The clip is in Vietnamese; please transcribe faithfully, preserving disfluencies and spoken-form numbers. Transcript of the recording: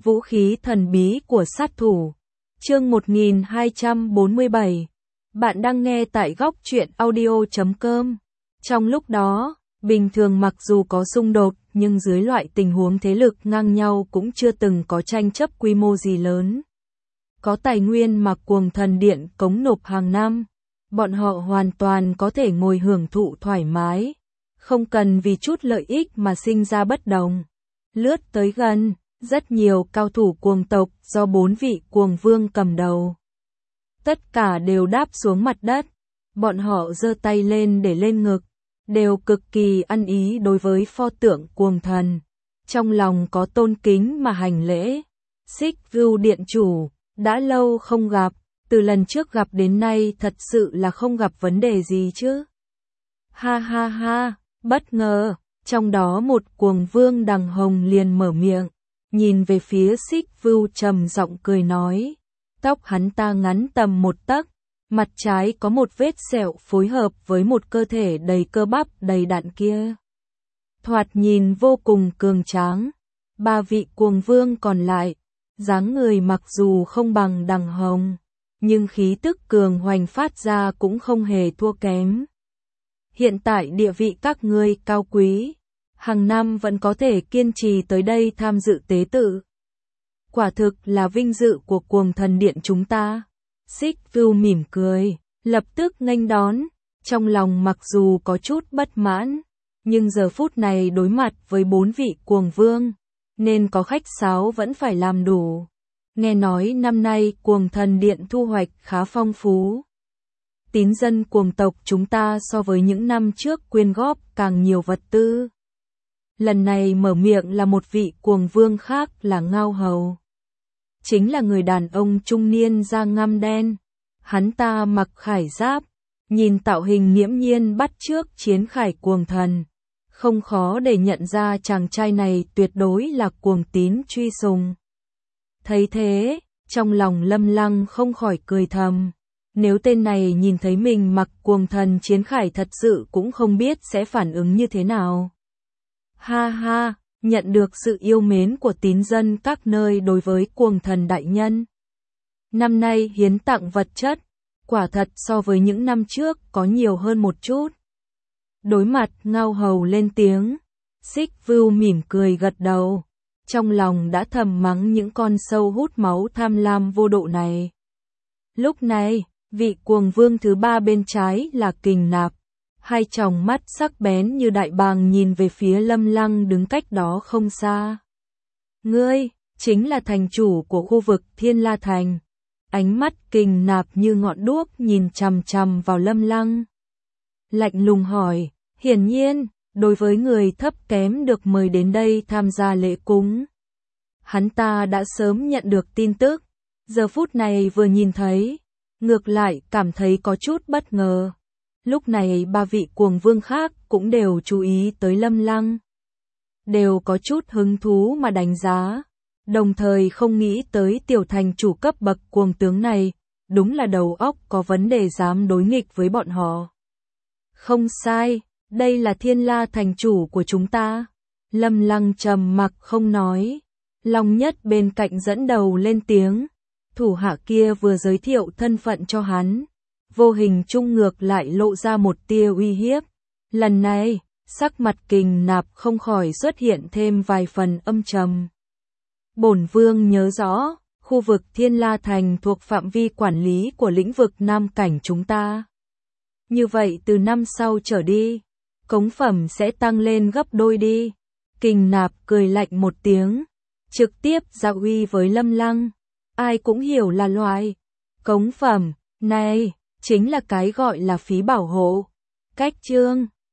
Vũ khí thần bí của sát thủ. Chương một nghìn hai trăm bốn mươi bảy. Bạn đang nghe tại góc truyện audio chấm com. Trong lúc đó, bình thường mặc dù có xung đột, nhưng dưới loại tình huống thế lực ngang nhau cũng chưa từng có tranh chấp quy mô gì lớn. Có tài nguyên mà Cuồng Thần Điện cống nộp hàng năm, bọn họ hoàn toàn có thể ngồi hưởng thụ thoải mái, không cần vì chút lợi ích mà sinh ra bất đồng. Lướt tới gần, rất nhiều cao thủ cuồng tộc do bốn vị cuồng vương cầm đầu. Tất cả đều đáp xuống mặt đất, bọn họ giơ tay lên để lên ngực, đều cực kỳ ăn ý đối với pho tượng cuồng thần. Trong lòng có tôn kính mà hành lễ. Xích Vưu Điện chủ, đã lâu không gặp, từ lần trước gặp đến nay thật sự là không gặp vấn đề gì chứ. Ha ha ha, bất ngờ, trong đó một cuồng vương đằng hồng liền mở miệng, nhìn về phía Xích Vưu trầm giọng cười nói. Tóc hắn ta ngắn tầm một tấc, mặt trái có một vết sẹo phối hợp với một cơ thể đầy cơ bắp đầy đặn kia. Thoạt nhìn vô cùng cường tráng. Ba vị cuồng vương còn lại, dáng người mặc dù không bằng đằng hồng, nhưng khí tức cường hoành phát ra cũng không hề thua kém. Hiện tại địa vị các ngươi cao quý, hàng năm vẫn có thể kiên trì tới đây tham dự tế tự. Quả thực là vinh dự của Cuồng Thần Điện chúng ta. Xích Vưu mỉm cười, lập tức nghênh đón, trong lòng mặc dù có chút bất mãn, nhưng giờ phút này đối mặt với bốn vị cuồng vương, nên có khách sáo vẫn phải làm đủ. Nghe nói năm nay Cuồng Thần Điện thu hoạch khá phong phú. Tín dân cuồng tộc chúng ta so với những năm trước quyên góp càng nhiều vật tư. Lần này mở miệng là một vị cuồng vương khác là Ngao Hầu. Chính là người đàn ông trung niên da ngăm đen. Hắn ta mặc khải giáp, nhìn tạo hình nghiễm nhiên bắt chước chiến khải cuồng thần. Không khó để nhận ra chàng trai này tuyệt đối là cuồng tín truy sùng. Thấy thế, trong lòng Lâm Lăng không khỏi cười thầm. Nếu tên này nhìn thấy mình mặc cuồng thần chiến khải thật sự cũng không biết sẽ phản ứng như thế nào. Ha ha, nhận được sự yêu mến của tín dân các nơi đối với cuồng thần đại nhân. Năm nay hiến tặng vật chất, quả thật so với những năm trước có nhiều hơn một chút. Đối mặt Ngao Hầu lên tiếng, Xích Vưu mỉm cười gật đầu, trong lòng đã thầm mắng những con sâu hút máu tham lam vô độ này. Lúc này, vị cuồng vương thứ ba bên trái là Kình Nạp, hai tròng mắt sắc bén như đại bàng nhìn về phía Lâm Lăng đứng cách đó không xa. Ngươi, chính là thành chủ của khu vực Thiên La Thành. Ánh mắt Kình Nạp như ngọn đuốc nhìn chằm chằm vào Lâm Lăng. Lạnh lùng hỏi, hiển nhiên, đối với người thấp kém được mời đến đây tham gia lễ cúng. Hắn ta đã sớm nhận được tin tức, giờ phút này vừa nhìn thấy, ngược lại cảm thấy có chút bất ngờ. Lúc này ba vị cuồng vương khác cũng đều chú ý tới Lâm Lăng. Đều có chút hứng thú mà đánh giá, đồng thời không nghĩ tới tiểu thành chủ cấp bậc cuồng tướng này, đúng là đầu óc có vấn đề dám đối nghịch với bọn họ. Không sai, đây là Thiên La thành chủ của chúng ta. Lâm Lăng trầm mặc không nói. Long Nhất bên cạnh dẫn đầu lên tiếng. Thủ hạ kia vừa giới thiệu thân phận cho hắn, vô hình trung ngược lại lộ ra một tia uy hiếp. Lần này, sắc mặt Kình Nạp không khỏi xuất hiện thêm vài phần âm trầm. Bổn vương nhớ rõ, khu vực Thiên La Thành thuộc phạm vi quản lý của lĩnh vực Nam Cảnh chúng ta. Như vậy từ năm sau trở đi, cống phẩm sẽ tăng lên gấp đôi đi. Kình Nạp cười lạnh một tiếng, trực tiếp ra uy với Lâm Lăng. Ai cũng hiểu là loại cống phẩm này chính là cái gọi là phí bảo hộ. Cách chương